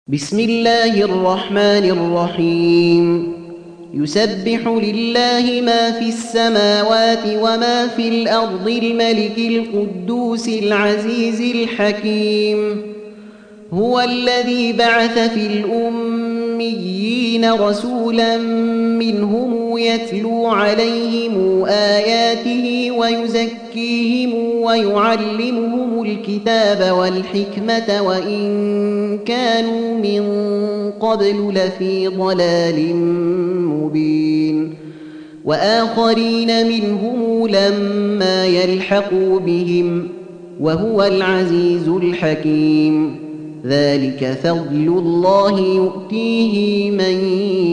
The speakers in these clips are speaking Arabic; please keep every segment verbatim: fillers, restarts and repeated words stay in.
بسم الله الرحمن الرحيم يسبح لله ما في السماوات وما في الأرض الملك القدوس العزيز الحكيم هو الذي بعث في الأميين رسولا منهم يتلو عليهم آياته ويزكيهم ويعلمهم الكتاب والحكمة وإن كانوا من قبل لفي ضلال مبين وآخرين منهم لما يلحقوا بهم وهو العزيز الحكيم ذلك فضل الله يؤتيه من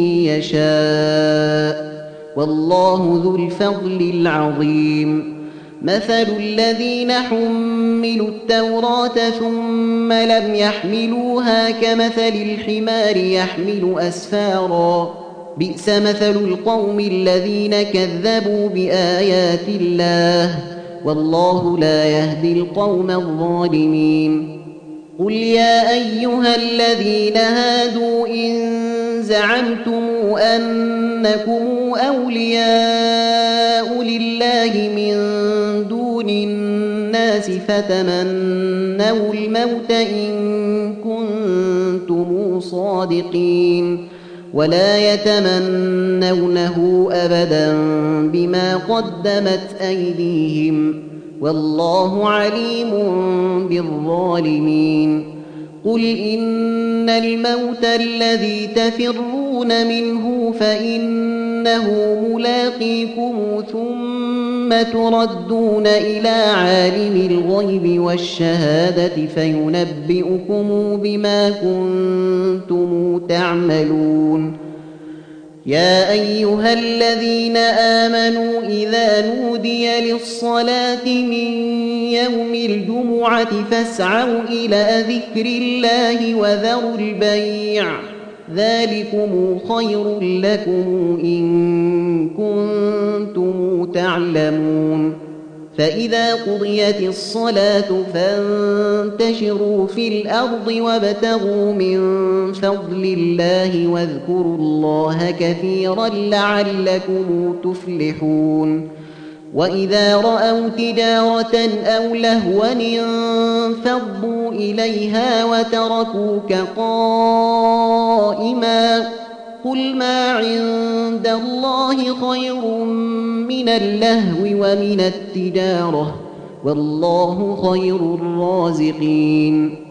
يشاء والله ذو الفضل العظيم مثل الذين حملوا التوراة ثم لم يحملوها كمثل الحمار يحمل أسفارا بئس مثل القوم الذين كذبوا بآيات الله والله لا يهدي القوم الظالمين قل يا أيها الذين هادوا إن زعمتم أنكم أولياء لله من دون الناس فتمنوا الموت إن كنتم صادقين ولا يتمنونه أبدا بما قدمت أيديهم والله عليم بالظالمين قل إن الموت الذي تفرون منه فإنه ملاقيكم ثم تردون إلى عالم الغيب والشهادة فينبئكم بما كنتم تعملون يا أيها الذين آمنوا إذا نودي للصلاة من يوم الجمعة فاسعوا إلى ذكر الله وذروا البيع ذلكم خير لكم إن كنتم تعلمون فإذا قضيت الصلاة فانتشروا في الأرض وابتغوا من فضل الله واذكروا الله كثيرا لعلكم تفلحون وإذا رأوا تجارة أو لهوا انفضوا إليها وتركوك قائما قل ما عند الله خير من اللهو ومن التجارة والله خير الرازقين